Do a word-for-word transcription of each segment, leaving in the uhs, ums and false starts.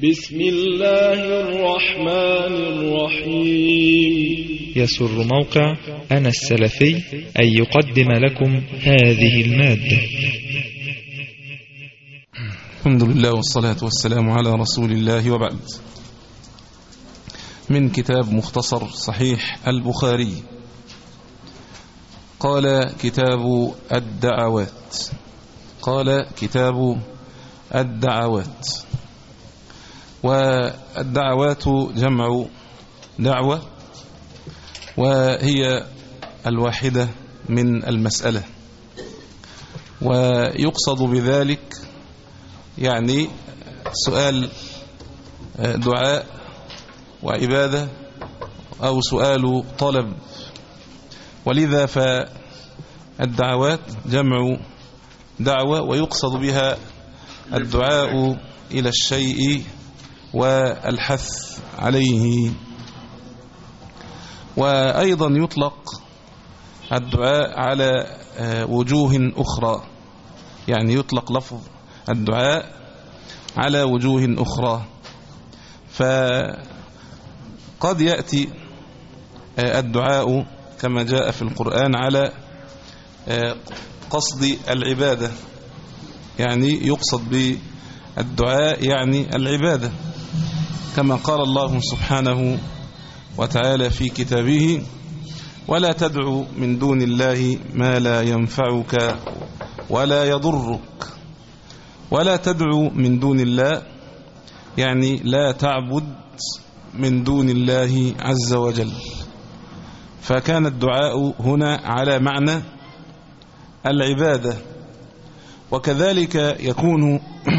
بسم الله الرحمن الرحيم. يسر موقع أنا السلفي أن يقدم لكم هذه المادة. الحمد لله والصلاة والسلام على رسول الله، وبعد. من كتاب مختصر صحيح البخاري. قال كتاب الدعوات قال كتاب الدعوات والدعوات جمع دعوة، وهي الواحدة من المسألة، ويقصد بذلك يعني سؤال دعاء وعبادة أو سؤال طلب، ولذا فالدعوات جمع دعوة، ويقصد بها الدعاء إلى الشيء والحث عليه. وأيضا يطلق الدعاء على وجوه أخرى، يعني يطلق لفظ الدعاء على وجوه أخرى، فقد يأتي الدعاء كما جاء في القرآن على قصد العبادة، يعني يقصد بالدعاء يعني العبادة، كما قال الله سبحانه وتعالى في كتابه: ولا تدعو من دون الله ما لا ينفعك ولا يضرك. ولا تدعو من دون الله يعني لا تعبد من دون الله عز وجل، فكان الدعاء هنا على معنى العبادة. وكذلك يكون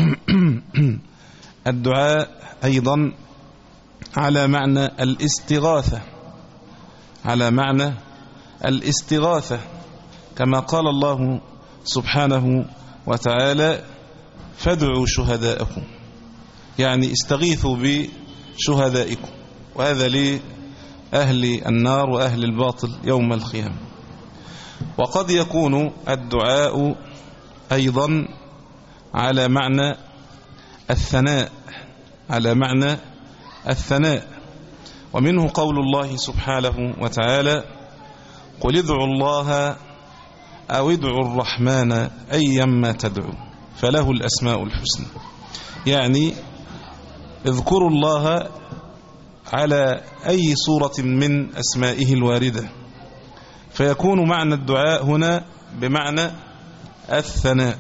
الدعاء أيضا على معنى الاستغاثة على معنى الاستغاثة كما قال الله سبحانه وتعالى: فادعوا شهداءكم، يعني استغيثوا بشهدائكم، وهذا لأهل النار وأهل الباطل يوم القيامة. وقد يكون الدعاء أيضا على معنى الثناء على معنى الثناء ومنه قول الله سبحانه وتعالى: قل ادعوا الله أو ادعوا الرحمن أيما تدعوا فله الأسماء الحسنى، يعني اذكروا الله على أي صورة من أسمائه الواردة، فيكون معنى الدعاء هنا بمعنى الثناء.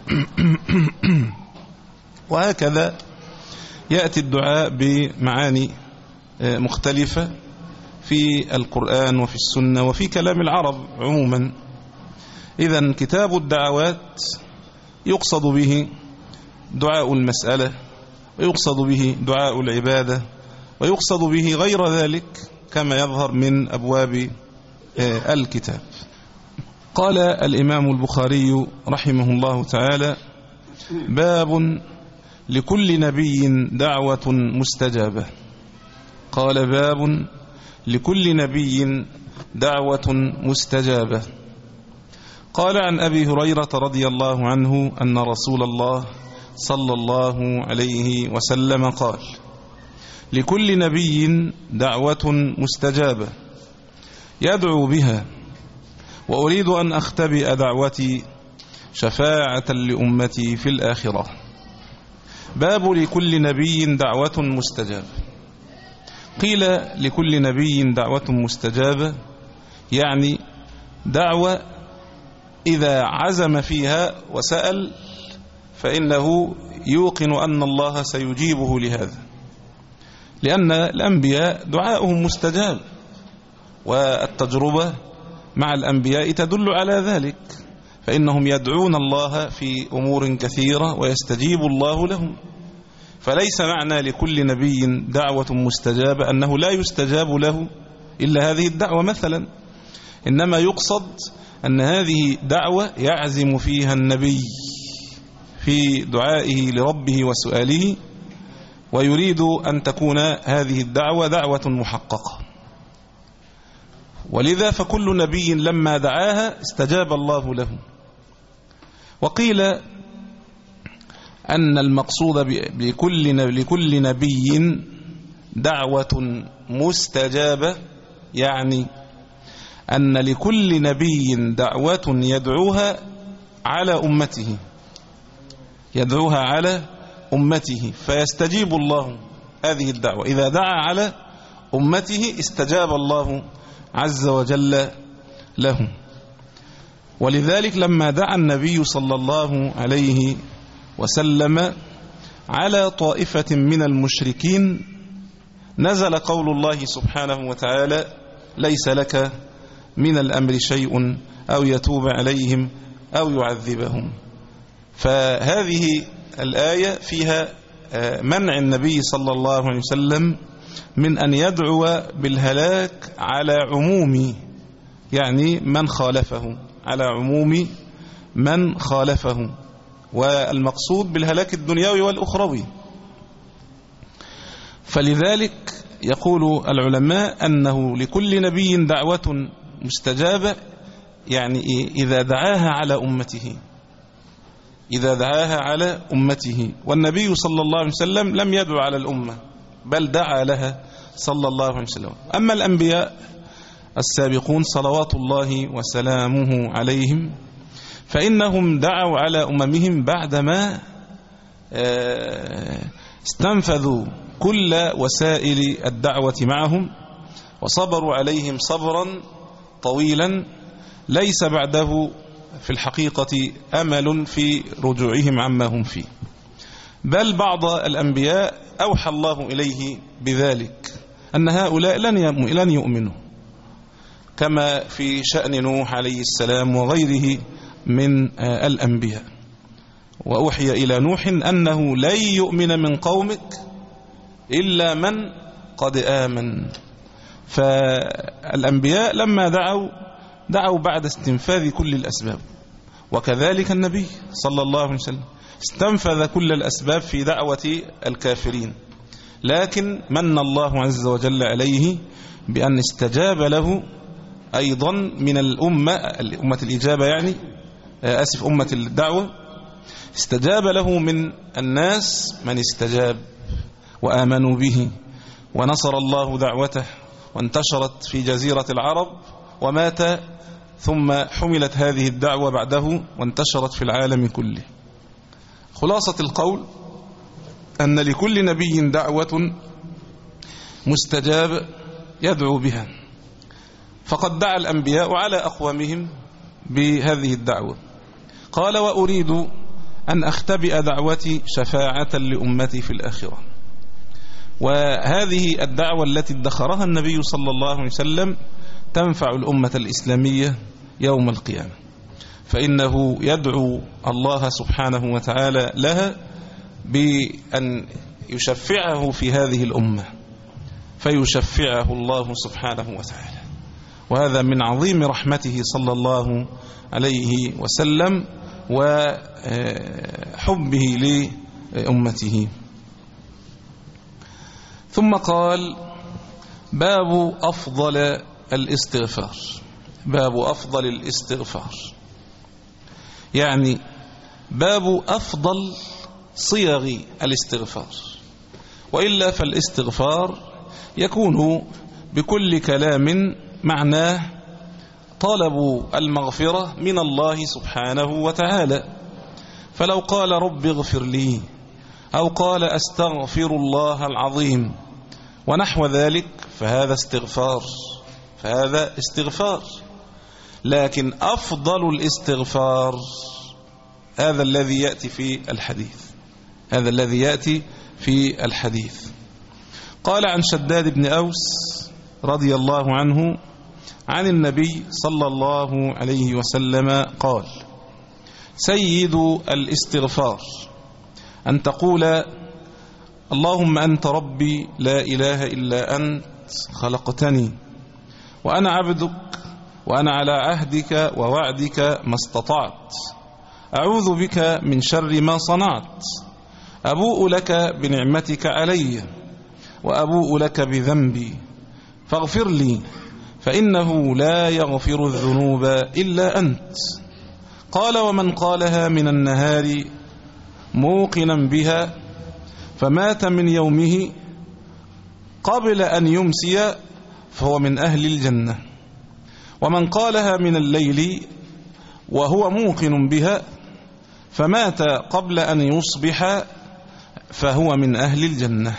وهكذا يأتي الدعاء بمعاني مختلفة في القرآن وفي السنة وفي كلام العرب عموما. إذن كتاب الدعوات يقصد به دعاء المسألة، ويقصد به دعاء العبادة، ويقصد به غير ذلك كما يظهر من أبواب الكتاب. قال الإمام البخاري رحمه الله تعالى: باب لكل نبي دعوة مستجابة. قال: باب لكل نبي دعوة مستجابة. قال: عن أبي هريرة رضي الله عنه أن رسول الله صلى الله عليه وسلم قال: لكل نبي دعوة مستجابة يدعو بها، وأريد أن أختبئ دعوتي شفاعة لأمتي في الآخرة. باب لكل نبي دعوة مستجابة. قيل: لكل نبي دعوة مستجابة يعني دعوة إذا عزم فيها وسأل فإنه يوقن أن الله سيجيبه لهذا، لأن الأنبياء دعاؤهم مستجاب، والتجربة مع الأنبياء تدل على ذلك، فإنهم يدعون الله في أمور كثيرة ويستجيب الله لهم. فليس معنى لكل نبي دعوة مستجابة أنه لا يستجاب له إلا هذه الدعوة مثلا، إنما يقصد أن هذه دعوة يعزم فيها النبي في دعائه لربه وسؤاله، ويريد أن تكون هذه الدعوة دعوة محققة. ولذا فكل نبي لما دعاها استجاب الله له. وقيل أن المقصود بكل لكل نبي دعوة مستجابة، يعني أن لكل نبي دعوة يدعوها على أمته يدعوها على أمته فيستجيب الله هذه الدعوة. إذا دعا على أمته استجاب الله عز وجل له. ولذلك لما دعا النبي صلى الله عليه وسلم على طائفة من المشركين نزل قول الله سبحانه وتعالى: ليس لك من الأمر شيء أو يتوب عليهم أو يعذبهم. فهذه الآية فيها منع النبي صلى الله عليه وسلم من أن يدعو بالهلاك على عموم، يعني من خالفه، على عموم من خالفه، والمقصود بالهلاك الدنيوي والأخروي. فلذلك يقول العلماء أنه لكل نبي دعوة مستجابة، يعني إذا دعاها على أمته إذا دعاها على أمته. والنبي صلى الله عليه وسلم لم يدعو على الأمة بل دعا لها صلى الله عليه وسلم. أما الأنبياء السابقون صلوات الله وسلامه عليهم فإنهم دعوا على أممهم بعدما استنفذوا كل وسائل الدعوة معهم وصبروا عليهم صبرا طويلا ليس بعده في الحقيقة أمل في رجوعهم عما هم فيه. بل بعض الأنبياء أوحى الله إليه بذلك أن هؤلاء لن يؤمنوا، كما في شأن نوح عليه السلام وغيره من الأنبياء. وأوحي إلى نوح أنه لن يؤمن من قومك إلا من قد آمن. فالأنبياء لما دعوا دعوا بعد استنفاذ كل الأسباب، وكذلك النبي صلى الله عليه وسلم استنفذ كل الأسباب في دعوة الكافرين، لكن من الله عز وجل عليه بأن استجاب له أيضا من الأمة الأمة الإجابة، يعني أسف أمة الدعوة، استجاب له من الناس من استجاب وآمنوا به ونصر الله دعوته وانتشرت في جزيرة العرب ومات، ثم حملت هذه الدعوة بعده وانتشرت في العالم كله. خلاصة القول أن لكل نبي دعوة مستجاب يدعو بها، فقد دعا الأنبياء على أقوامهم بهذه الدعوة. قال: وأريد أن أختبئ دعوتي شفاعة لأمتي في الآخرة. وهذه الدعوة التي ادخرها النبي صلى الله عليه وسلم تنفع الأمة الإسلامية يوم القيامة، فإنه يدعو الله سبحانه وتعالى لها بأن يشفعه في هذه الأمة، فيشفعه الله سبحانه وتعالى. وهذا من عظيم رحمته صلى الله عليه وسلم وحبه لأمته. ثم قال: باب أفضل الاستغفار. باب أفضل الاستغفار يعني باب أفضل صيغ الاستغفار، وإلا فالاستغفار يكون بكل كلام معناه طلب المغفرة من الله سبحانه وتعالى. فلو قال رب اغفر لي، أو قال أستغفر الله العظيم ونحو ذلك، فهذا استغفار فهذا استغفار. لكن أفضل الاستغفار هذا الذي يأتي في الحديث هذا الذي يأتي في الحديث. قال عن شداد بن أوس رضي الله عنه عن النبي صلى الله عليه وسلم قال: سيد الاستغفار أن تقول: اللهم أنت ربي لا إله إلا أنت خلقتني وأنا عبدك وأنا على عهدك ووعدك ما استطعت، أعوذ بك من شر ما صنعت، أبوء لك بنعمتك علي وأبوء لك بذنبي فاغفر لي فإنه لا يغفر الذنوب إلا أنت. قال: ومن قالها من النهار موقنا بها فمات من يومه قبل أن يمسي فهو من أهل الجنة. ومن قالها من الليل وهو موقن بها فمات قبل أن يصبح فهو من أهل الجنة.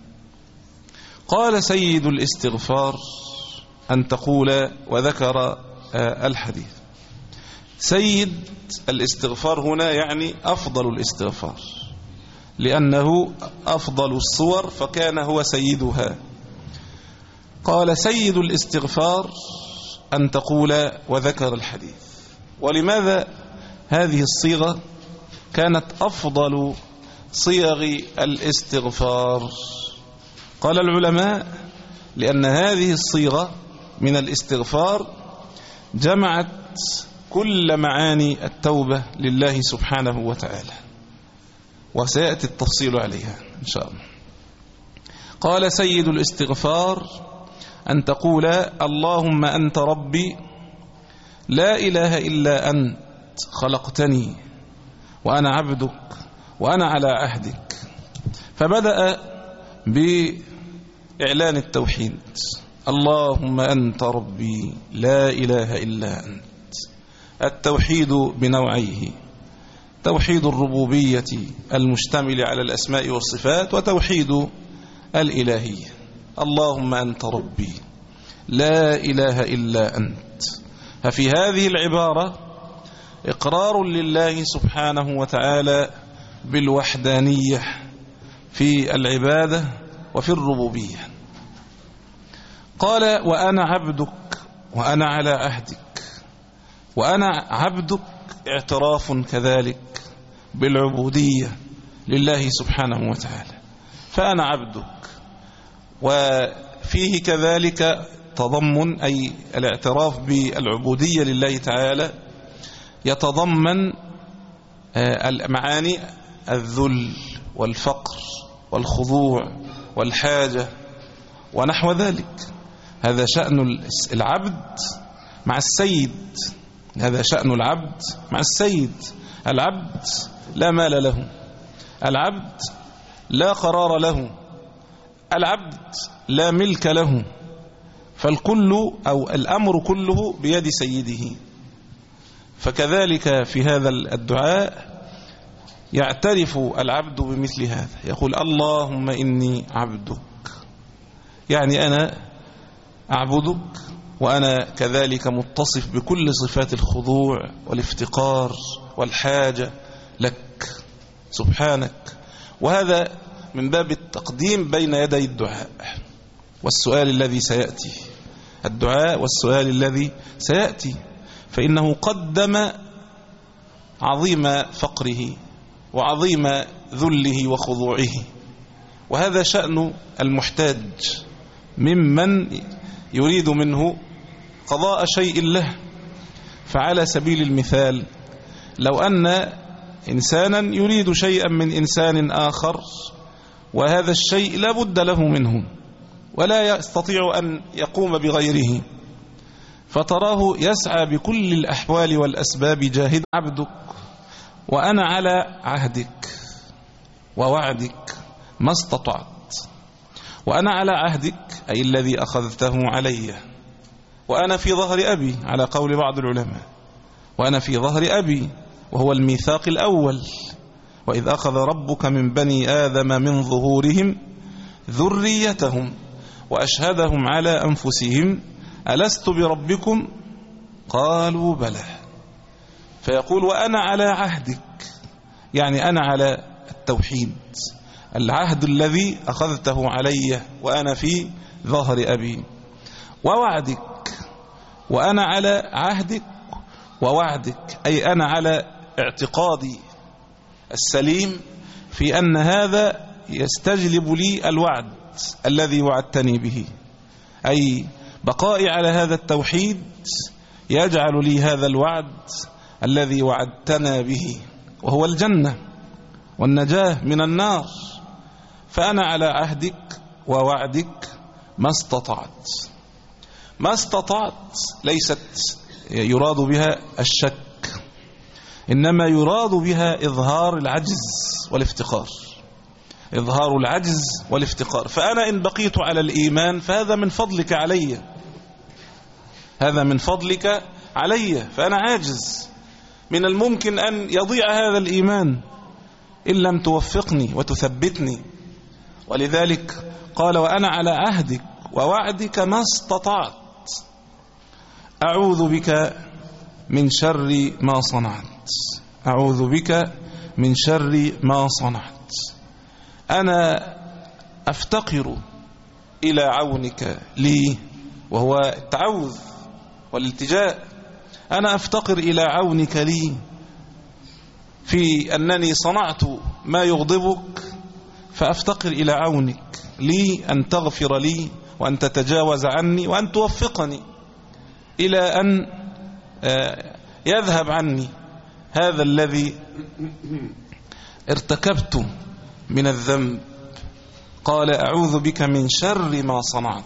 قال سيد الاستغفار أن تقول، وذكر الحديث. سيد الاستغفار هنا يعني أفضل الاستغفار، لأنه أفضل الصور فكان هو سيدها. قال سيد الاستغفار أن تقول، وذكر الحديث. ولماذا هذه الصيغة كانت أفضل صيغ الاستغفار؟ قال العلماء لأن هذه الصيغة من الاستغفار جمعت كل معاني التوبة لله سبحانه وتعالى، وسيأتي التفصيل عليها إن شاء الله. قال سيد الاستغفار أن تقول اللهم أنت ربي لا إله إلا أنت خلقتني وأنا عبدك وأنا على عهدك. فبدأ بإعلان التوحيد، اللهم أنت ربي لا إله إلا أنت. التوحيد بنوعيه، توحيد الربوبية المشتمل على الأسماء والصفات، وتوحيد الإلهية. اللهم أنت ربي لا إله إلا أنت. ففي هذه العبارة إقرار لله سبحانه وتعالى بالوحدانية في العبادة وفي الربوبية. قال وأنا عبدك وأنا على عهدك. وأنا عبدك اعتراف كذلك بالعبودية لله سبحانه وتعالى، فأنا عبدك. وفيه كذلك تضمن، أي الاعتراف بالعبودية لله تعالى يتضمن المعاني الذل والفقر والخضوع والحاجة ونحو ذلك. هذا شأن العبد مع السيد، هذا شأن العبد مع السيد. العبد لا مال له، العبد لا قرار له، العبد لا ملك له، فالكل أو الأمر كله بيد سيده. فكذلك في هذا الدعاء يعترف العبد بمثل هذا، يقول اللهم إني عبدك، يعني أنا أعبدك وأنا كذلك متصف بكل صفات الخضوع والافتقار والحاجة لك سبحانك. وهذا من باب التقديم بين يدي الدعاء والسؤال الذي سيأتي، الدعاء والسؤال الذي سيأتي، فإنه قدم عظيم فقره وعظيم ذله وخضوعه. وهذا شأن المحتاج ممن يريد منه قضاء شيء له. فعلى سبيل المثال لو أن إنسانا يريد شيئا من إنسان آخر وهذا الشيء لا بد له منه ولا يستطيع أن يقوم بغيره، فتراه يسعى بكل الأحوال والأسباب جاهد. عبدك وأنا على عهدك ووعدك ما استطعت. وأنا على عهدك أي الذي أخذته علي، وأنا في ظهر أبي على قول بعض العلماء، وأنا في ظهر أبي وهو الميثاق الأول، وإذ أخذ ربك من بني آدم من ظهورهم ذريتهم وأشهدهم على أنفسهم ألست بربكم قالوا بلى. فيقول وأنا على عهدك، يعني أنا على التوحيد، العهد الذي أخذته علي وأنا في ظهر أبي. ووعدك، وأنا على عهدك ووعدك، أي أنا على اعتقادي السليم في أن هذا يستجلب لي الوعد الذي وعدتني به، أي بقائي على هذا التوحيد يجعل لي هذا الوعد الذي وعدتنا به، وهو الجنة والنجاة من النار. فأنا على عهدك ووعدك ما استطعت. ما استطعت ليست يراد بها الشك، إنما يراد بها إظهار العجز والافتقار، إظهار العجز والافتقار. فأنا إن بقيت على الإيمان فهذا من فضلك علي، هذا من فضلك علي، فأنا عاجز، من الممكن أن يضيع هذا الإيمان إن لم توفقني وتثبتني. ولذلك قال وأنا على عهدك ووعدك ما استطعت أعوذ بك من شر ما صنعت، أعوذ بك من شر ما صنعت. أنا أفتقر إلى عونك لي، وهو التعوذ والالتجاء. أنا أفتقر إلى عونك لي في أنني صنعت ما يغضبك، فأفتقر إلى عونك لي أن تغفر لي وأن تتجاوز عني وأن توفقني إلى أن يذهب عني هذا الذي ارتكبت من الذنب. قال أعوذ بك من شر ما صنعت.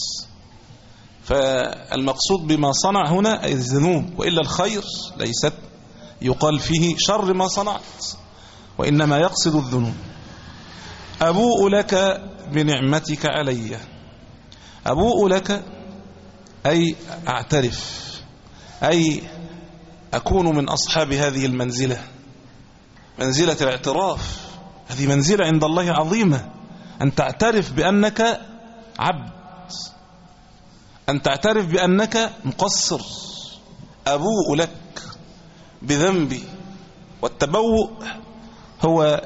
فالمقصود بما صنع هنا أي الذنوب، وإلا الخير ليست يقال فيه شر ما صنعت، وإنما يقصد الذنوب. أبوء لك بنعمتك علي. أبوء لك أي أعترف، أي أكون من أصحاب هذه المنزلة، منزلة الاعتراف. هذه منزلة عند الله عظيمة، أن تعترف بأنك عبد، أن تعترف بأنك مقصر. أبوء لك بذنبي. والتبوء هو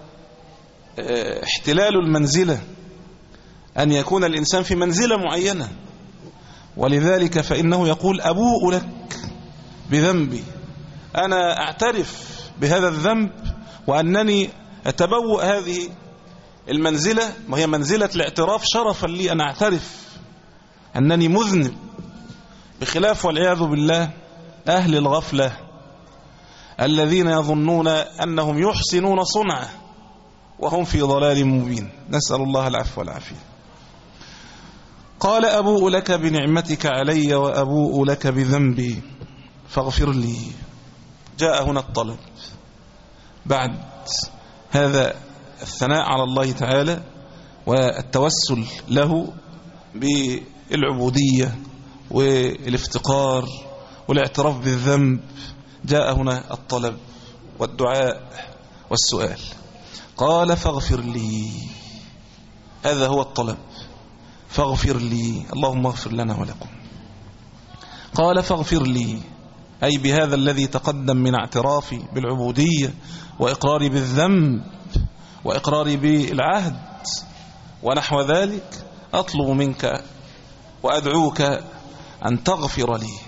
احتلال المنزلة، أن يكون الإنسان في منزلة معينة. ولذلك فإنه يقول أبوء لك بذنبي، أنا أعترف بهذا الذنب وأنني أتبوء هذه المنزلة، وهي منزلة الاعتراف، شرفا لي أن أعترف أنني مذنب، بخلاف والعياذ بالله أهل الغفلة الذين يظنون أنهم يحسنون صنعة وهم في ضلال مبين، نسأل الله العفو والعافية. قال أبوء لك بنعمتك علي وأبوء لك بذنبي فاغفر لي. جاء هنا الطلب بعد هذا الثناء على الله تعالى والتوسل له بالعبودية والافتقار والاعتراف بالذنب. جاء هنا الطلب والدعاء والسؤال. قال فاغفر لي، هذا هو الطلب، فاغفر لي، اللهم اغفر لنا ولكم. قال فاغفر لي أي بهذا الذي تقدم من اعترافي بالعبودية وإقراري بالذنب وإقراري بالعهد ونحو ذلك، أطلب منك وأدعوك أن تغفر لي.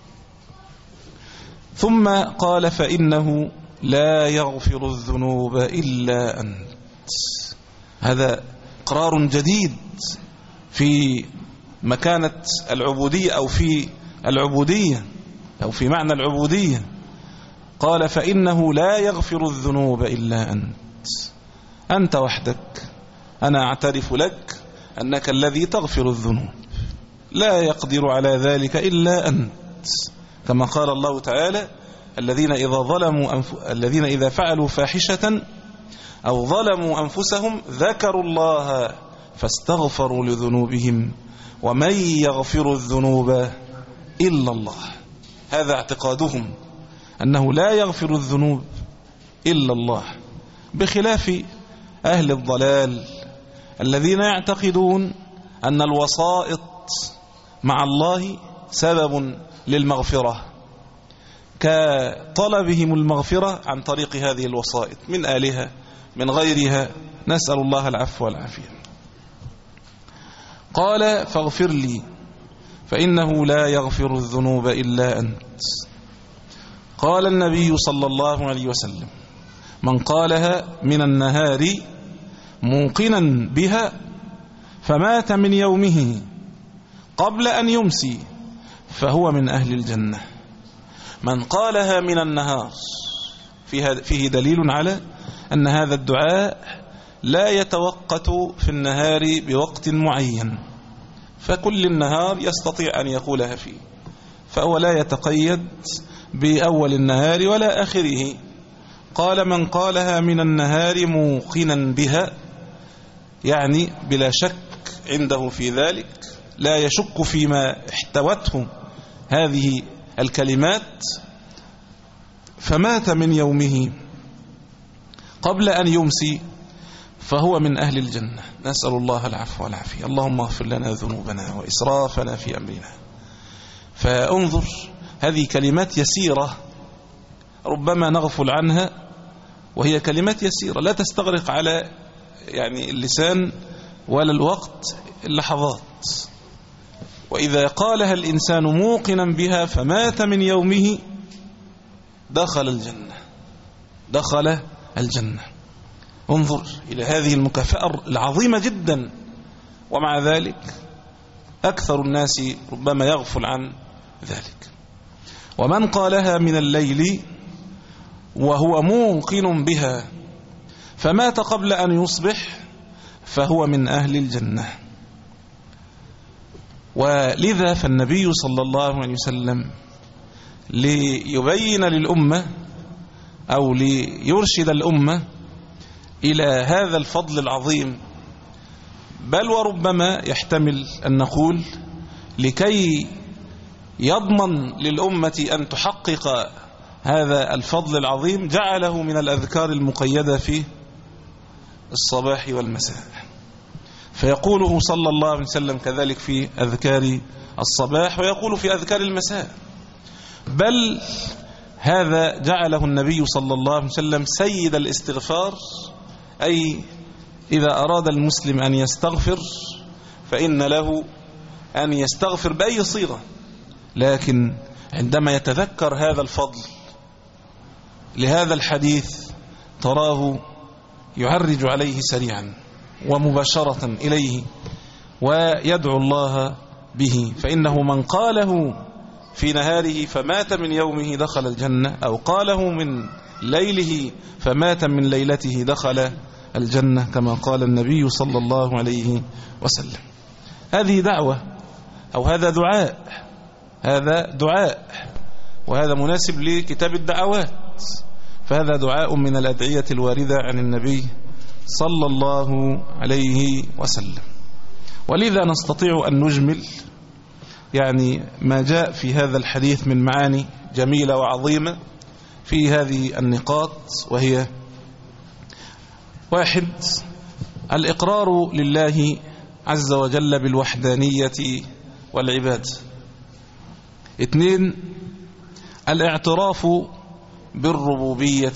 ثم قال فإنه لا يغفر الذنوب إلا أنت. هذا إقرار جديد في مكانة العبودية أو في العبودية أو في معنى العبودية. قال فإنه لا يغفر الذنوب إلا أنت، أنت وحدك. أنا أعترف لك أنك الذي تغفر الذنوب، لا يقدر على ذلك إلا أنت، كما قال الله تعالى الذين إذا ظلموا أنف... الذين إذا فعلوا فاحشة أو ظلموا أنفسهم ذكروا الله فاستغفروا لذنوبهم ومن يغفر الذنوب إلا الله. هذا اعتقادهم أنه لا يغفر الذنوب إلا الله، بخلاف أهل الضلال الذين يعتقدون أن الوسائط مع الله سبب للمغفرة، كطلبهم المغفرة عن طريق هذه الوسائط من آلهة من غيرها، نسأل الله العفو والعافية. قال فاغفر لي فإنه لا يغفر الذنوب إلا أنت. قال النبي صلى الله عليه وسلم من قالها من النهار موقنا بها فمات من يومه قبل أن يمسي فهو من أهل الجنة. من قالها من النهار فيه دليل على أن هذا الدعاء لا يتوقت في النهار بوقت معين، فكل النهار يستطيع أن يقولها فيه، فهو لا يتقيد بأول النهار ولا آخره. قال من قالها من النهار موقنا بها، يعني بلا شك عنده في ذلك، لا يشك فيما احتوته هذه الكلمات، فمات من يومه قبل أن يمسي فهو من أهل الجنة. نسأل الله العفو والعافية. اللهم اغفر لنا ذنوبنا وإسرافنا في أمرنا. فانظر، هذه كلمات يسيرة ربما نغفل عنها، وهي كلمات يسيرة لا تستغرق على يعني اللسان ولا الوقت اللحظات. وإذا قالها الإنسان موقنا بها فمات من يومه دخل الجنة، دخل الجنة. انظر إلى هذه المكافأة العظيمة جدا، ومع ذلك أكثر الناس ربما يغفل عن ذلك. ومن قالها من الليل وهو موقن بها فمات قبل أن يصبح فهو من أهل الجنة. ولذا فالنبي صلى الله عليه وسلم ليبين للأمة أو ليرشد الأمة إلى هذا الفضل العظيم، بل وربما يحتمل أن نقول لكي يضمن للأمة أن تحقق هذا الفضل العظيم، جعله من الأذكار المقيدة في الصباح والمساء. فيقوله صلى الله عليه وسلم كذلك في أذكار الصباح، ويقول في أذكار المساء، بل هذا جعله النبي صلى الله عليه وسلم سيد الاستغفار. أي إذا أراد المسلم أن يستغفر فإن له أن يستغفر بأي صيغة، لكن عندما يتذكر هذا الفضل لهذا الحديث تراه يعرج عليه سريعا ومباشرة إليه ويدعو الله به. فإنه من قاله في نهاره فمات من يومه دخل الجنة، أو قاله من ليله فمات من ليلته دخل الجنة، كما قال النبي صلى الله عليه وسلم. هذه دعوة أو هذا دعاء، هذا دعاء، وهذا مناسب لكتاب الدعوات. فهذا دعاء من الأدعية الواردة عن النبي صلى الله عليه وسلم. ولذا نستطيع أن نجمل يعني ما جاء في هذا الحديث من معاني جميلة وعظيمة في هذه النقاط، وهي: واحد، الإقرار لله عز وجل بالوحدانية والعبادة. اثنين، الاعتراف بالربوبية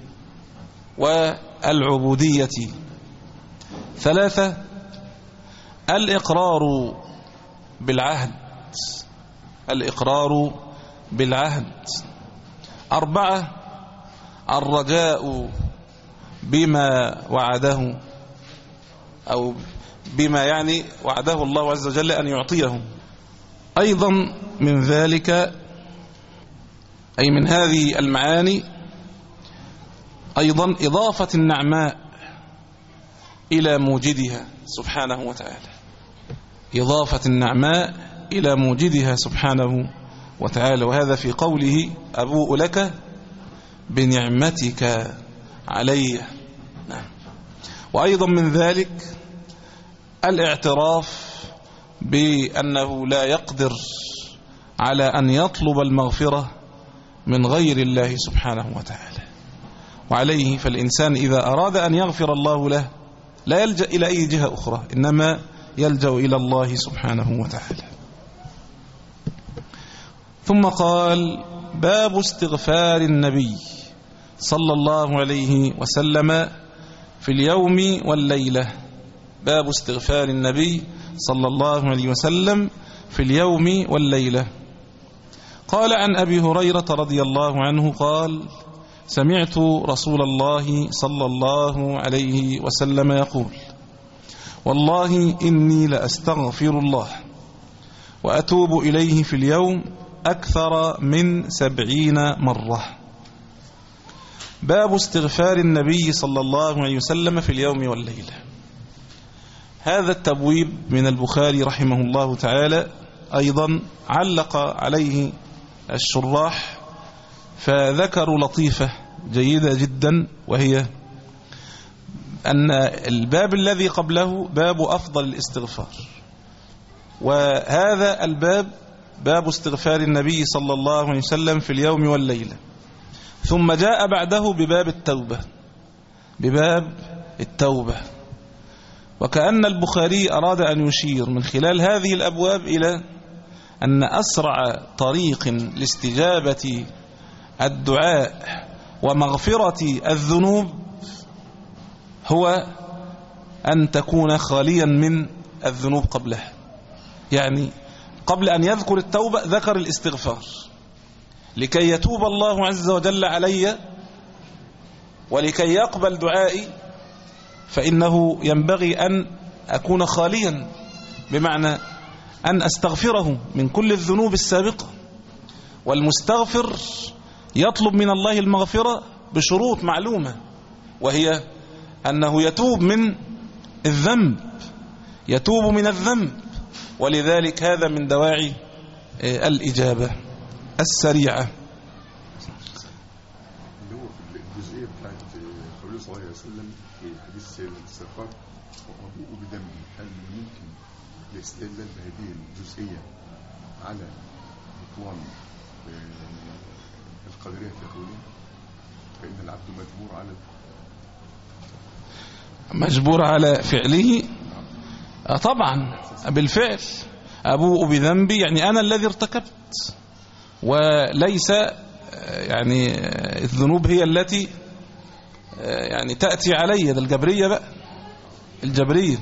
والعبودية. ثلاثة، الإقرار بالعهد، الإقرار بالعهد. أربعة، الرجاء بما وعده أو بما يعني وعده الله عز وجل أن يعطيه. أيضا من ذلك أي من هذه المعاني أيضا إضافة النعماء إلى موجدها سبحانه وتعالى، إضافة النعماء إلى موجدها سبحانه وتعالى. وهذا في قوله: أبوء لك بنعمتك علي. نعم. وأيضا من ذلك الاعتراف بأنه لا يقدر على أن يطلب المغفرة من غير الله سبحانه وتعالى، وعليه فالإنسان إذا أراد أن يغفر الله له لا يلجأ إلى أي جهة أخرى، إنما يلجأ إلى الله سبحانه وتعالى. ثم قال: باب استغفار النبي صلى الله عليه وسلم في اليوم والليلة. باب استغفار النبي صلى الله عليه وسلم في اليوم والليلة. قال عن أبي هريرة رضي الله عنه قال: سمعت رسول الله صلى الله عليه وسلم يقول: والله إني لأستغفر الله وأتوب إليه في اليوم أكثر من سبعين مرة. باب استغفار النبي صلى الله عليه وسلم في اليوم والليلة. هذا التبويب من البخاري رحمه الله تعالى أيضا علق عليه الشراح فذكروا لطيفة جيدة جدا، وهي أن الباب الذي قبله باب أفضل الاستغفار، وهذا الباب باب استغفار النبي صلى الله عليه وسلم في اليوم والليلة. ثم جاء بعده بباب التوبة، بباب التوبة. وكأن البخاري أراد أن يشير من خلال هذه الأبواب إلى أن أسرع طريق لاستجابة الدعاء ومغفرة الذنوب هو أن تكون خاليا من الذنوب قبلها. يعني قبل أن يذكر التوبة ذكر الاستغفار، لكي يتوب الله عز وجل علي ولكي يقبل دعائي، فإنه ينبغي أن أكون خاليا، بمعنى أن أستغفره من كل الذنوب السابقة. والمستغفر يطلب من الله المغفرة بشروط معلومة، وهي أنه يتوب من الذنب، يتوب من الذنب. ولذلك هذا من دواعي الإجابة السريعة. اللي هو في الجزئية بتاعت قوله صلى الله عليه وسلم في حديث سيد الاستغفار وأبوء بدمي، هل ممكن الاستدلال بهذه الجزئية على إخوان القدرية في قوله فإن العبد مجبور على مجبور على فعله؟ آه طبعا بالفعل. أبوء بذنبي يعني أنا الذي ارتكبت، وليس يعني الذنوب هي التي يعني تأتي علي. ده الجبرية بقى، الجبرية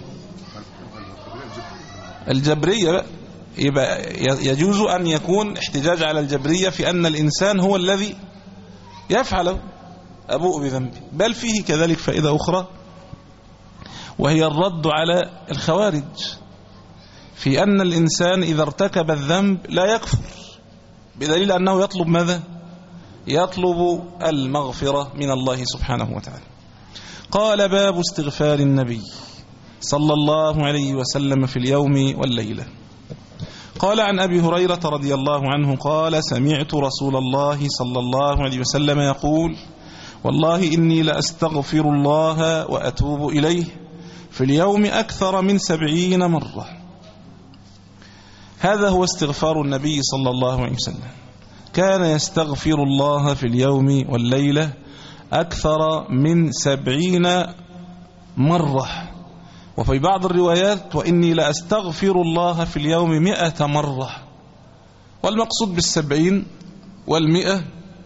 الجبرية بقى. يبقى يجوز أن يكون احتجاج على الجبرية في أن الإنسان هو الذي يفعله أبوء بذنبي. بل فيه كذلك فائدة أخرى، وهي الرد على الخوارج في أن الإنسان إذا ارتكب الذنب لا يكفر، بدليل أنه يطلب ماذا؟ يطلب المغفرة من الله سبحانه وتعالى. قال باب استغفار النبي صلى الله عليه وسلم في اليوم والليلة. قال عن أبي هريرة رضي الله عنه قال سمعت رسول الله صلى الله عليه وسلم يقول والله إني لأستغفر الله وأتوب إليه في اليوم أكثر من سبعين مرة. هذا هو استغفار النبي صلى الله عليه وسلم، كان يستغفر الله في اليوم والليلة أكثر من سبعين مرة. وفي بعض الروايات وإني لأستغفر الله في اليوم مئة مرة. والمقصود بالسبعين والمئة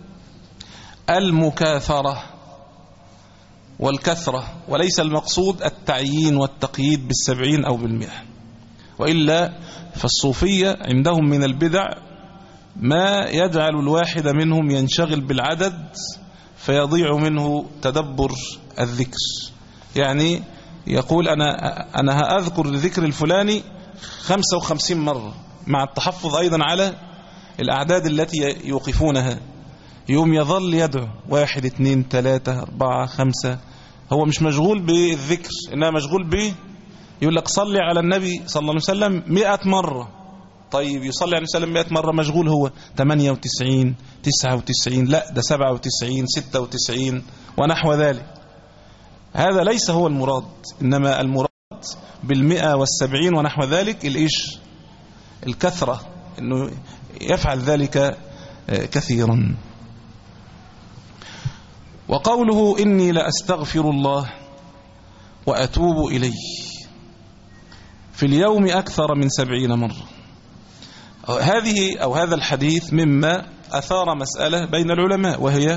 المكاثرة والكثرة، وليس المقصود التعيين والتقييد بالسبعين أو بالمئة. وإلا فالصوفية عندهم من البدع ما يجعل الواحد منهم ينشغل بالعدد فيضيع منه تدبر الذكر. يعني يقول أنا أنا هأذكر الذكر الفلاني خمسة وخمسين مرة، مع التحفظ أيضا على الأعداد التي يوقفونها. يوم يظل يدعو واحد اثنين ثلاثة أربعة خمسة، هو مش مشغول بالذكر، إنما مشغول به يقول لك صلي على النبي صلى الله عليه وسلم مئة مرة. طيب يصلي عليه وسلم مئة مرة، مشغول هو ثمانية وتسعين تسعة وتسعين، لا ده سبعة وتسعين ستة وتسعين ونحو ذلك. هذا ليس هو المراد، إنما المراد بالمئة والسبعين ونحو ذلك الإيش؟ الكثرة، إنه يفعل ذلك كثيرا. وقوله إني لأستغفر الله وأتوب إليه في اليوم أكثر من سبعين مرة، هذه أو هذا الحديث مما أثار مسألة بين العلماء، وهي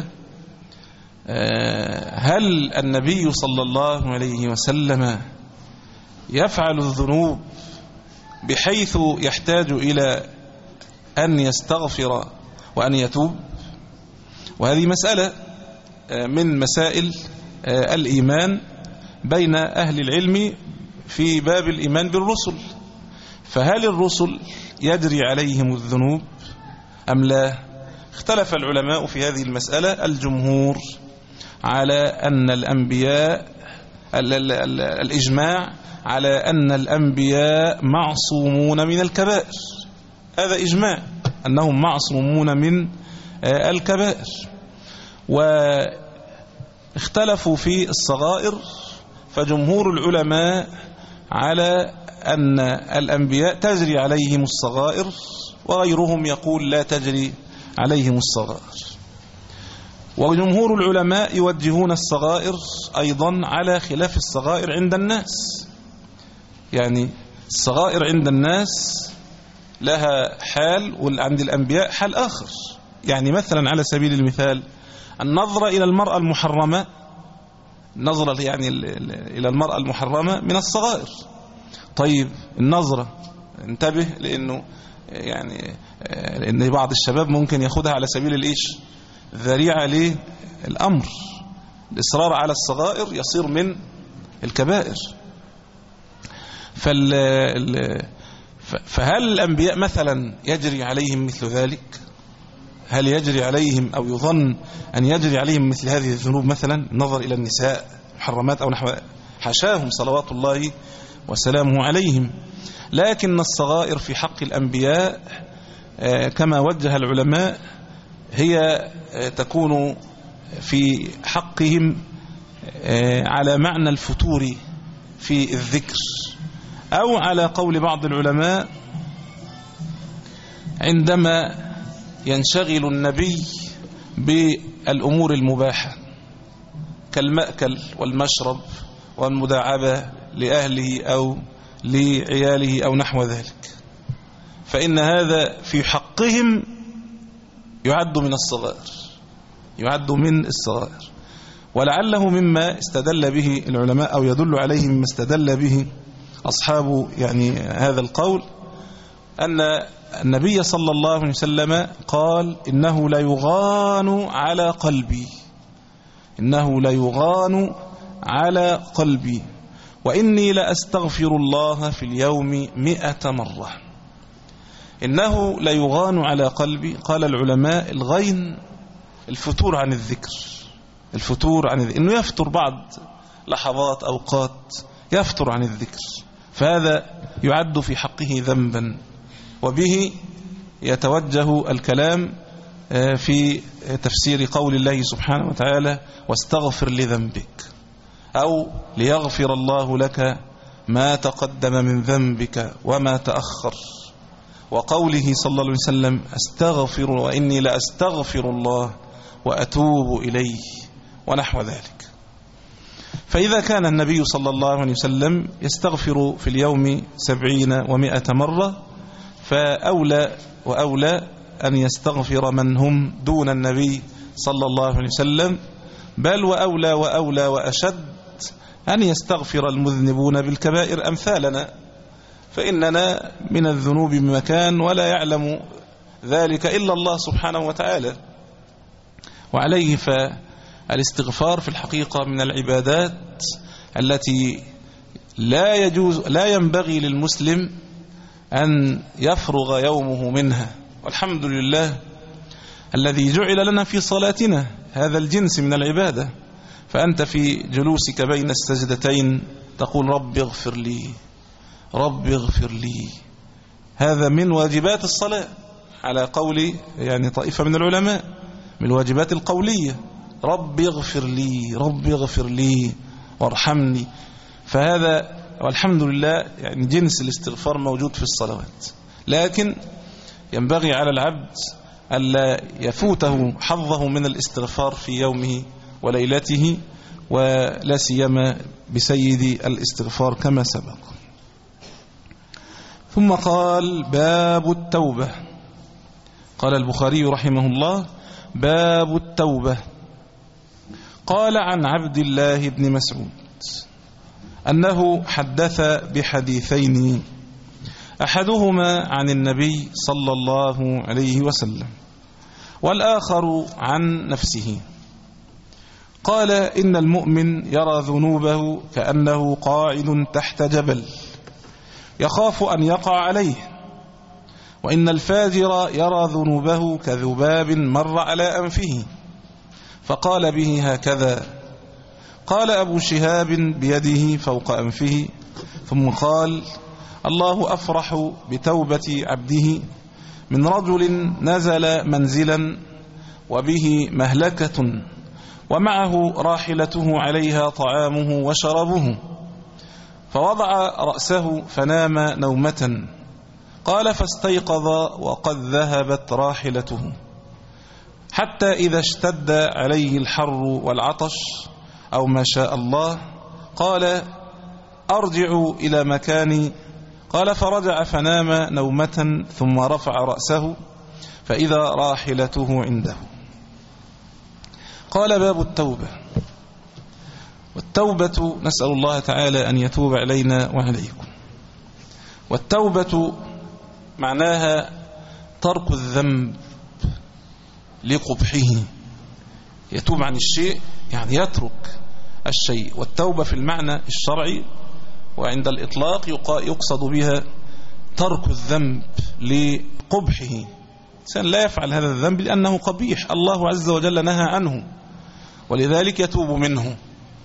هل النبي صلى الله عليه وسلم يفعل الذنوب بحيث يحتاج إلى أن يستغفر وأن يتوب؟ وهذه مسألة من مسائل الإيمان بين أهل العلم في باب الإيمان بالرسل. فهل الرسل يجري عليهم الذنوب أم لا؟ اختلف العلماء في هذه المسألة. الجمهور على أن الأنبياء الإجماع على أن الأنبياء معصومون من الكبائر، هذا إجماع أنهم معصومون من الكبائر. واختلفوا في الصغائر، فجمهور العلماء على أن الأنبياء تجري عليهم الصغائر، وغيرهم يقول لا تجري عليهم الصغائر. وجمهور العلماء يوجهون الصغائر أيضا على خلاف الصغائر عند الناس. يعني الصغائر عند الناس لها حال، وعند الأنبياء حال آخر. يعني مثلا على سبيل المثال النظرة إلى المرأة المحرمة، النظرة يعني إلى المرأة المحرمة من الصغائر. طيب النظرة، انتبه لأنه يعني لأن بعض الشباب ممكن ياخدها على سبيل الإيش، ذريعة للأمر. الإصرار على الصغائر يصير من الكبائر. فهل الأنبياء مثلا يجري عليهم مثل ذلك؟ هل يجري عليهم أو يظن أن يجري عليهم مثل هذه الذنوب، مثلا النظر إلى النساء محرمات أو نحو؟ حشاهم صلوات الله وسلامه عليهم. لكن الصغائر في حق الأنبياء كما وجه العلماء هي تكون في حقهم على معنى الفتور في الذكر، أو على قول بعض العلماء عندما ينشغل النبي بالأمور المباحة كالمأكل والمشرب والمداعبة لأهله أو لعياله أو نحو ذلك، فإن هذا في حقهم يعد من الصغائر، يعد من الصغائر. ولعله مما استدل به العلماء أو يدل عليه مما استدل به أصحاب يعني هذا القول أن النبي صلى الله عليه وسلم قال إنه لا يغان على قلبي، إنه لا يغان على قلبي وإني لأستغفر الله في اليوم مئة مرة. إنه لا يغان على قلبي، قال العلماء الغين الفتور عن الذكر، الفتور عن الذكر، إنه يفتر بعض لحظات أوقات يفتر عن الذكر، فهذا يعد في حقه ذنبا. وبه يتوجه الكلام في تفسير قول الله سبحانه وتعالى واستغفر لذنبك، أو ليغفر الله لك ما تقدم من ذنبك وما تأخر، وقوله صلى الله عليه وسلم استغفر وإني لأستغفر الله وأتوب إليه ونحو ذلك. فإذا كان النبي صلى الله عليه وسلم يستغفر في اليوم سبعين ومائة مرة، فأولى وأولى أن يستغفر من هم دون النبي صلى الله عليه وسلم، بل وأولى وأولى وأشد أن يستغفر المذنبون بالكبائر أمثالنا، فإننا من الذنوب بمكان ولا يعلم ذلك إلا الله سبحانه وتعالى. وعليه فالاستغفار في الحقيقة من العبادات التي لا يجوز لا ينبغي للمسلم أن يفرغ يومه منها. والحمد لله الذي جعل لنا في صلاتنا هذا الجنس من العبادة، فأنت في جلوسك بين السجدتين تقول رب اغفر لي رب اغفر لي، هذا من واجبات الصلاة على قول يعني طائفة من العلماء، من الواجبات القولية، رب اغفر لي رب اغفر لي وارحمني. فهذا والحمد لله يعني جنس الاستغفار موجود في الصلوات، لكن ينبغي على العبد ألا يفوته حظه من الاستغفار في يومه وليلته، ولا سيما بسيد الاستغفار كما سبق. ثم قال باب التوبة. قال البخاري رحمه الله باب التوبة. قال عن عبد الله بن مسعود أنه حدث بحديثين، أحدهما عن النبي صلى الله عليه وسلم والآخر عن نفسه. قال إن المؤمن يرى ذنوبه كأنه قاعد تحت جبل يخاف أن يقع عليه، وإن الفاجر يرى ذنوبه كذباب مر على أنفه فقال به هكذا. قال أبو شهاب بيده فوق أنفه، ثم قال الله أفرح بتوبة عبده من رجل نزل منزلا وبه مهلكة ومعه راحلته عليها طعامه وشربه، فوضع رأسه فنام نومة. قال فاستيقظ وقد ذهبت راحلته، حتى إذا اشتد عليه الحر والعطش أو ما شاء الله قال أرجع إلى مكاني. قال فرجع فنام نومة ثم رفع رأسه فإذا راحلته عنده. قال باب التوبة. والتوبة نسأل الله تعالى أن يتوب علينا وعليكم. والتوبة معناها ترك الذنب لقبحه، يتوب عن الشيء يعني يترك الشيء. والتوبة في المعنى الشرعي وعند الإطلاق يقصد بها ترك الذنب لقبحه. الإنسان لا يفعل هذا الذنب لأنه قبيح، الله عز وجل نهى عنه ولذلك يتوب منه.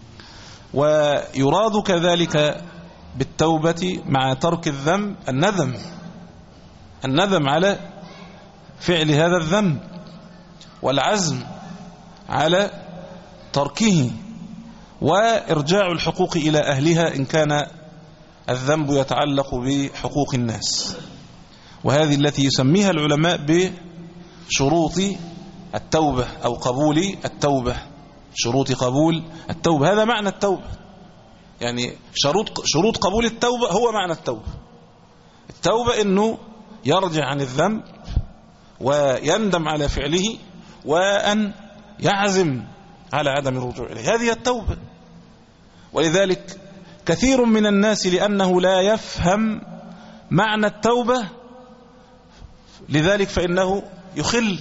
ويراد كذلك بالتوبة مع ترك الذنب الندم، الندم على فعل هذا الذنب والعزم على تركه وإرجاع الحقوق إلى أهلها إن كان الذنب يتعلق بحقوق الناس. وهذه التي يسميها العلماء بشروط التوبة أو قبول التوبة، شروط قبول التوبة. هذا معنى التوبة، يعني شروط شروط قبول التوبة هو معنى التوبة. التوبة إنه يرجع عن الذنب ويندم على فعله وأن يعزم على عدم الرجوع إليه، هذه التوبة. ولذلك كثير من الناس لأنه لا يفهم معنى التوبة لذلك فإنه يخل.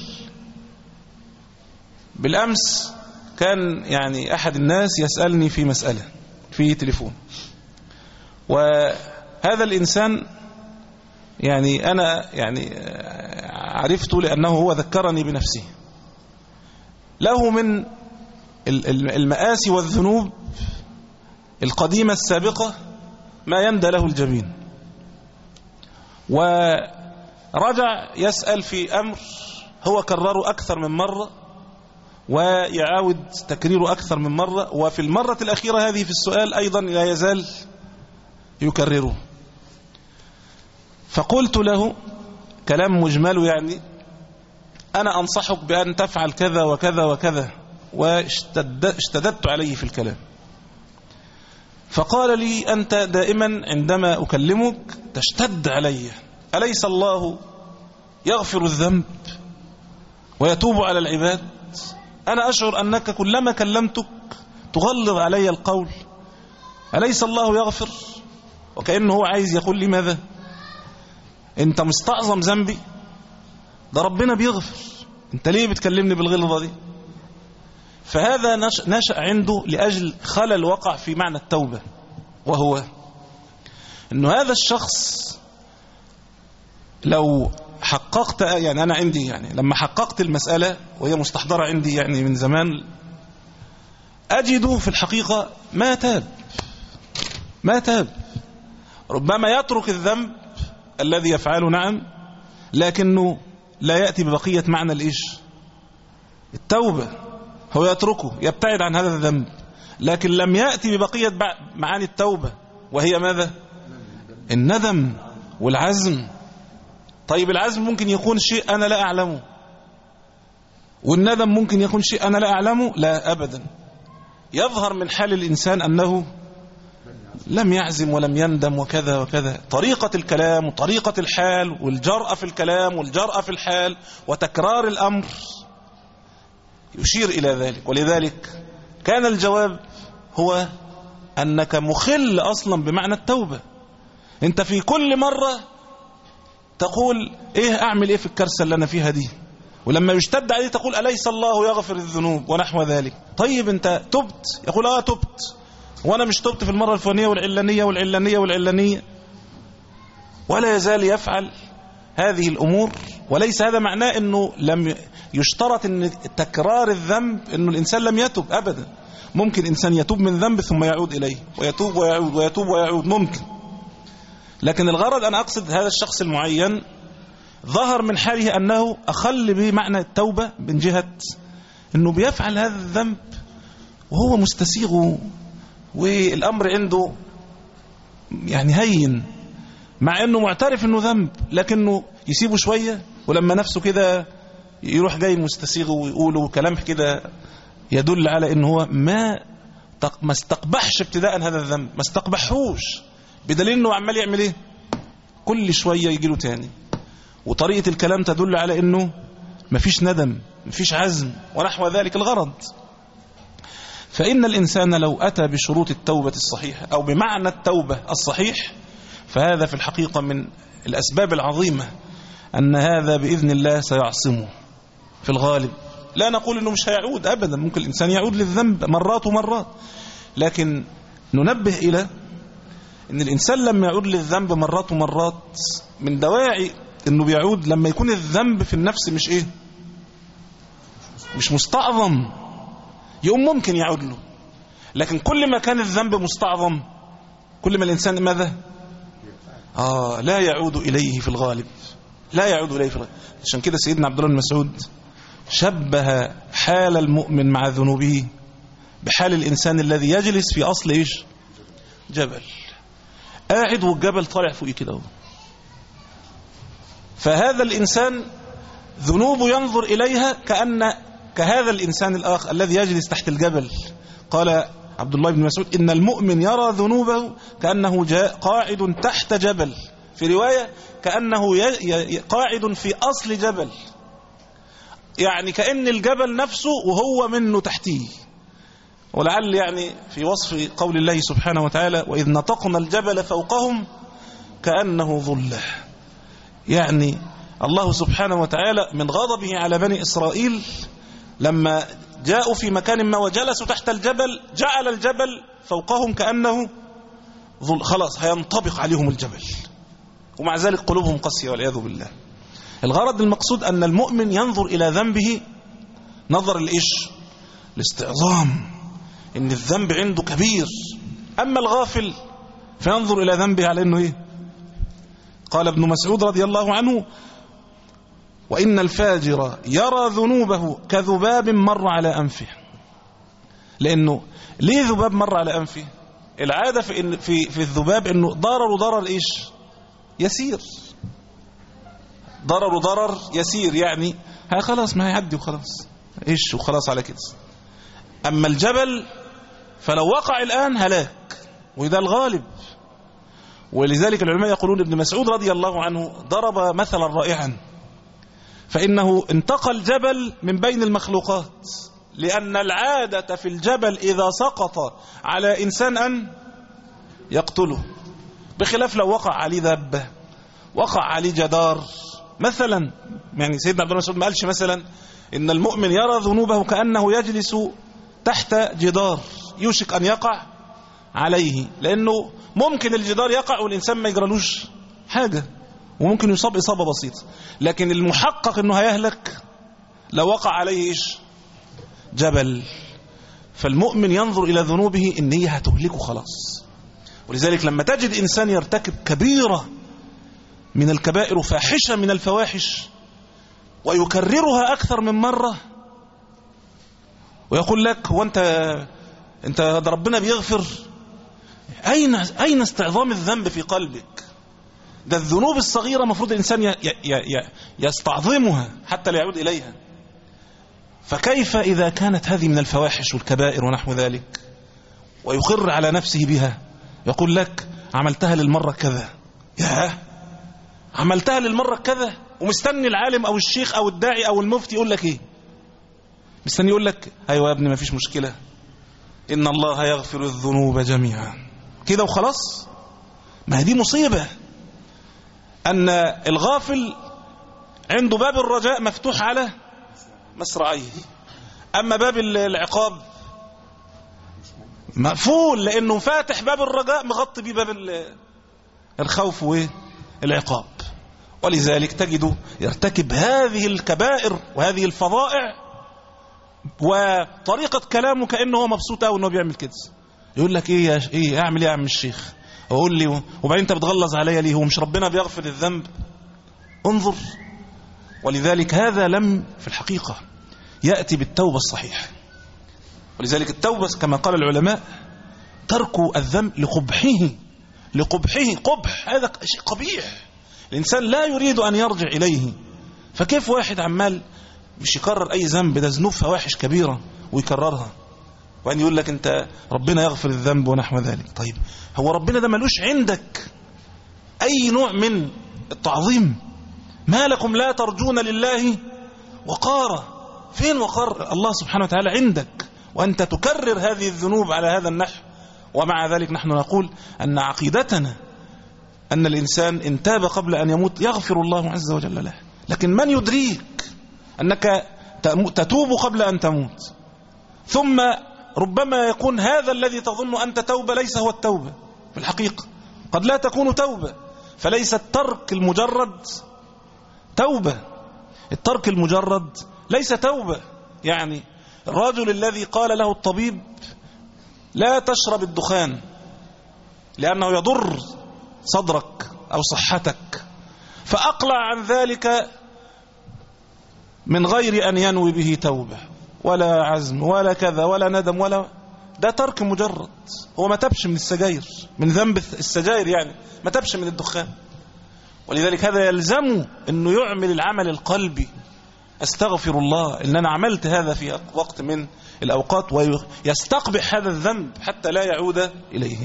بالأمس كان يعني أحد الناس يسألني في مسألة في تليفون، وهذا الإنسان يعني أنا يعني عرفته لأنه هو ذكرني بنفسه، له من المآسي والذنوب القديمة السابقة ما يندى له الجبين، ورجع يسأل في أمر هو كرره أكثر من مرة ويعاود تكريره أكثر من مرة، وفي المرة الأخيرة هذه في السؤال أيضا لا يزال يكرره. فقلت له كلام مجمل، يعني أنا أنصحك بأن تفعل كذا وكذا وكذا، واشتددت عليه في الكلام. فقال لي أنت دائما عندما أكلمك تشتد علي، أليس الله يغفر الذنب ويتوب على العباد؟ أنا أشعر أنك كلما كلمتك تغلظ علي القول، أليس الله يغفر؟ وكأنه هو عايز يقول لي ماذا؟ أنت مستعظم ذنبي، ده ربنا بيغفر، أنت ليه بتكلمني بالغلظة دي؟ فهذا نشأ عنده لأجل خلل وقع في معنى التوبة، وهو أنه هذا الشخص لو حققت، يعني أنا عندي يعني لما حققت المسألة وهي مستحضرة عندي يعني من زمان، أجد في الحقيقة ما تاب ما تاب ربما يترك الذنب الذي يفعله، نعم، لكنه لا يأتي ببقية معنى الإيش؟ التوبة. هو يتركه، يبتعد عن هذا الذنب، لكن لم يأتي ببقية معاني التوبة، وهي ماذا؟ الندم والعزم. طيب العزم ممكن يكون شيء أنا لا أعلمه، والندم ممكن يكون شيء أنا لا أعلمه. لا أبدا، يظهر من حال الإنسان أنه لم يعزم ولم يندم وكذا وكذا. طريقة الكلام وطريقة الحال والجرأة في الكلام والجرأة في الحال وتكرار الأمر يشير إلى ذلك. ولذلك كان الجواب هو أنك مخل أصلا بمعنى التوبة. أنت في كل مرة تقول إيه أعمل إيه في الكارثة اللي أنا فيها دي، ولما يشتد عليه تقول أليس الله يغفر الذنوب ونحو ذلك. طيب أنت تبت؟ يقول آه تبت، وأنا مش تبت في المرة الفلانية والعلانية والعلانية والعلانية، ولا يزال يفعل هذه الأمور. وليس هذا معناه أنه لم يشترط أن تكرار الذنب أنه الإنسان لم يتب أبدا. ممكن إنسان يتوب من ذنب ثم يعود إليه، ويتوب ويعود ويتوب ويعود، ممكن. لكن الغرض أنا أقصد هذا الشخص المعين ظهر من حاله أنه أخل بمعنى التوبة من جهة أنه بيفعل هذا الذنب وهو مستسيغ والأمر عنده يعني هين، مع أنه معترف أنه ذنب لكنه يسيبه شوية، ولما نفسه كده يروح جاي مستسيغ ويقوله كلام كده يدل على أنه هو ما ما استقبحش ابتداء هذا الذنب، ما استقبحوش، بدليل أنه عمال يعمل إيه؟ كل شوية يجيله تاني، وطريقة الكلام تدل على أنه مفيش ندم، مفيش عزم ونحو ذلك الغرض. فإن الإنسان لو أتى بشروط التوبة الصحيحة أو بمعنى التوبة الصحيح فهذا في الحقيقة من الأسباب العظيمة أن هذا بإذن الله سيعصمه في الغالب. لا نقول أنه مش هيعود أبدا، ممكن الإنسان يعود للذنب مرات ومرات، لكن ننبه إلى أن الإنسان لما يعود للذنب مرات ومرات من دواعي أنه بيعود لما يكون الذنب في النفس مش إيه مش مستعظم، يوم ممكن يعود له. لكن كل ما كان الذنب مستعظم كل ما الإنسان ماذا آه لا يعود إليه في الغالب، لا يعود إليه في الغالب. عشان كده سيدنا عبد الله بن مسعود شبه حال المؤمن مع ذنوبه بحال الإنسان الذي يجلس في أصل إيش جبل، قاعد والجبل طالع فوقيه كده. فهذا الإنسان ذنوبه ينظر إليها كأن كهذا الإنسان الآخر الذي يجلس تحت الجبل. قال عبد الله بن مسعود إن المؤمن يرى ذنوبه كأنه جاء قاعد تحت جبل، في رواية كأنه قاعد في أصل جبل، يعني كأن الجبل نفسه وهو منه تحتيه. ولعل يعني في وصف قول الله سبحانه وتعالى وإذ نطقنا الجبل فوقهم كأنه ظله، يعني الله سبحانه وتعالى من غضبه على بني إسرائيل لما جاءوا في مكان ما وجلسوا تحت الجبل جعل الجبل فوقهم كأنه ظل، خلاص هينطبق عليهم الجبل، ومع ذلك قلوبهم قاسية والعياذ بالله. الغرض المقصود أن المؤمن ينظر إلى ذنبه نظر الإيش الاستعظام، إن الذنب عنده كبير. أما الغافل فينظر إلى ذنبه على إنه إيه؟ قال ابن مسعود رضي الله عنه وإن الفاجر يرى ذنوبه كذباب مر على أنفه. لأنه ليه ذباب مر على أنفه؟ العادة في, إن في, في الذباب إنه ضرر ضرر إيش يسير، ضرر ضرر يسير، يعني ها خلاص ما هيعدي وخلاص إيش وخلاص على كده. أما الجبل فلو وقع الآن هلاك، وده الغالب. ولذلك العلماء يقولون ابن مسعود رضي الله عنه ضرب مثلا رائعا، فإنه انتقل جبل من بين المخلوقات، لأن العادة في الجبل إذا سقط على إنسان أن يقتله، بخلاف لو وقع عليه دابة وقع عليه جدار مثلا. يعني سيدنا عبد الله بن مسعود ما قالش مثلا إن المؤمن يرى ذنوبه كأنه يجلس تحت جدار يوشك أن يقع عليه، لأنه ممكن الجدار يقع والإنسان ما يجرلوش حاجة وممكن يصاب إصابة بسيطة، لكن المحقق أنه هيهلك لو وقع عليه إيش جبل. فالمؤمن ينظر إلى ذنوبه إن هي هتهلكه خلاص. ولذلك لما تجد إنسان يرتكب كبيرة من الكبائر وفاحشة من الفواحش ويكررها أكثر من مرة ويقول لك هو أنت أنت ده ربنا بيغفر، أين أين استعظام الذنب في قلبك؟ ده الذنوب الصغيرة مفروض الإنسان ي ي ي يستعظمها حتى لا يعود إليها، فكيف إذا كانت هذه من الفواحش والكبائر ونحو ذلك ويقر على نفسه بها، يقول لك عملتها للمرة كذا، ياه عملتها للمرة كذا، ومستني العالم أو الشيخ أو الداعي أو المفتي يقول لك إيه؟ مستني يقول لك أيوة يا ابني ما فيش مشكلة، إن الله يغفر الذنوب جميعا كده وخلاص. ما دي مصيبة، أن الغافل عنده باب الرجاء مفتوح على مصراعيه، أما باب العقاب مقفول، لأنه فاتح باب الرجاء مغطي بيه باب الخوف والعقاب. ولذلك تجده يرتكب هذه الكبائر وهذه الفظائع وطريقة كلامه كأنه هو مبسوط أو أنه بيعمل كده. يقول لك إيه يا إيه أعمل إيه يا عم الشيخ، أقول لي وبعدين أنت بتغلظ عليا ليه؟ هو مش ربنا بيغفر الذنب؟ انظر ولذلك هذا لم في الحقيقة يأتي بالتوبة الصحيحة. ولذلك التوبة كما قال العلماء ترك الذنب لقبحه لقبحه قبح، هذا شيء قبيح، الإنسان لا يريد أن يرجع إليه. فكيف واحد عمال مش يكرر أي ذنب، ده ذنوب فواحش كبيرة ويكررها، وأن يقول لك أنت ربنا يغفر الذنب ونحو ذلك. طيب هو ربنا ده ملوش عندك أي نوع من التعظيم؟ ما لكم لا ترجون لله وقارا؟ فين وقار الله سبحانه وتعالى عندك وأنت تكرر هذه الذنوب على هذا النحو؟ ومع ذلك نحن نقول أن عقيدتنا أن الإنسان إن تاب قبل أن يموت يغفر الله عز وجل له. لكن من يدريك أنك تتوب قبل أن تموت؟ ثم ربما يكون هذا الذي تظن أنت توبة ليس هو التوبة في الحقيقة، قد لا تكون توبة. فليس الترك المجرد توبة، الترك المجرد ليس توبة. يعني الرجل الذي قال له الطبيب لا تشرب الدخان لأنه يضر صدرك أو صحتك، فأقلع عن ذلك من غير أن ينوي به توبة ولا عزم ولا كذا ولا ندم ولا، ده ترك مجرد. هو ما تبش من السجاير، من ذنب السجاير يعني، ما تبش من الدخان. ولذلك هذا يلزم أنه يعمل العمل القلبي، أستغفر الله إن أنا عملت هذا في وقت من الأوقات، ويستقبح هذا الذنب حتى لا يعود إليه.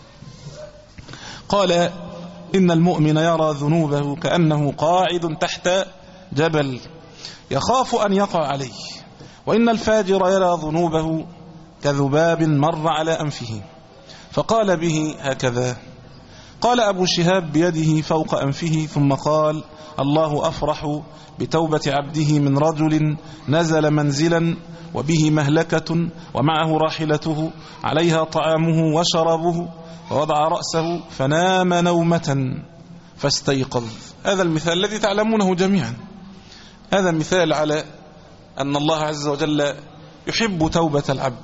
قال إن المؤمن يرى ذنوبه كأنه قاعد تحت جبل يخاف أن يقع عليه، وإن الفاجر يرى ذنوبه كذباب مر على أنفه فقال به هكذا. قال أبو شهاب بيده فوق أنفه ثم قال الله أفرح بتوبة عبده من رجل نزل منزلا وبه مهلكة ومعه راحلته عليها طعامه وشرابه ووضع رأسه فنام نومة فاستيقظ. هذا المثال الذي تعلمونه جميعا، هذا مثال على أن الله عز وجل يحب توبة العبد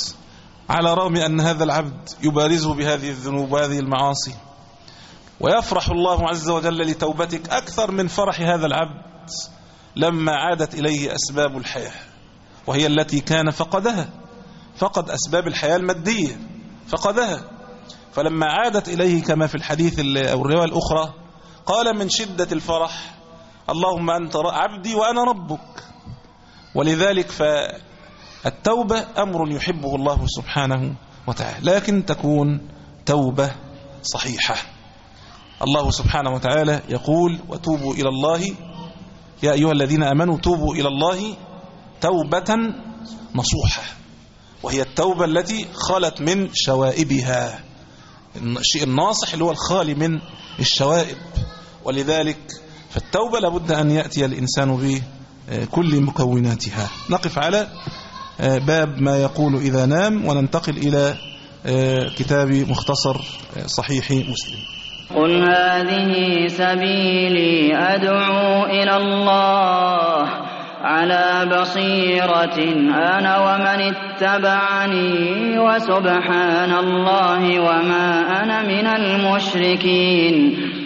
على رغم أن هذا العبد يبارزه بهذه الذنوب وهذه المعاصي، ويفرح الله عز وجل لتوبتك أكثر من فرح هذا العبد لما عادت إليه أسباب الحياة، وهي التي كان فقدها، فقد أسباب الحياة المادية فقدها، فلما عادت إليه كما في الحديث أو الرواية الأخرى قال من شدة الفرح اللهم أنت عبدي وأنا ربك. ولذلك فالتوبة أمر يحبه الله سبحانه وتعالى، لكن تكون توبة صحيحة. الله سبحانه وتعالى يقول وتوبوا إلى الله يا أيها الذين آمنوا توبوا إلى الله توبة نصوحة، وهي التوبة التي خلت من شوائبها، الشيء الناصح اللي هو الخالي من الشوائب. ولذلك فالتوبة لابد أن يأتي الإنسان بكل مكوناتها. نقف على باب ما يقول إذا نام وننتقل إلى كتاب مختصر صحيح مسلم. قل هذه سبيلي أدعو إلى الله على بصيرة أنا ومن اتبعني وسبحان الله وما أنا من المشركين.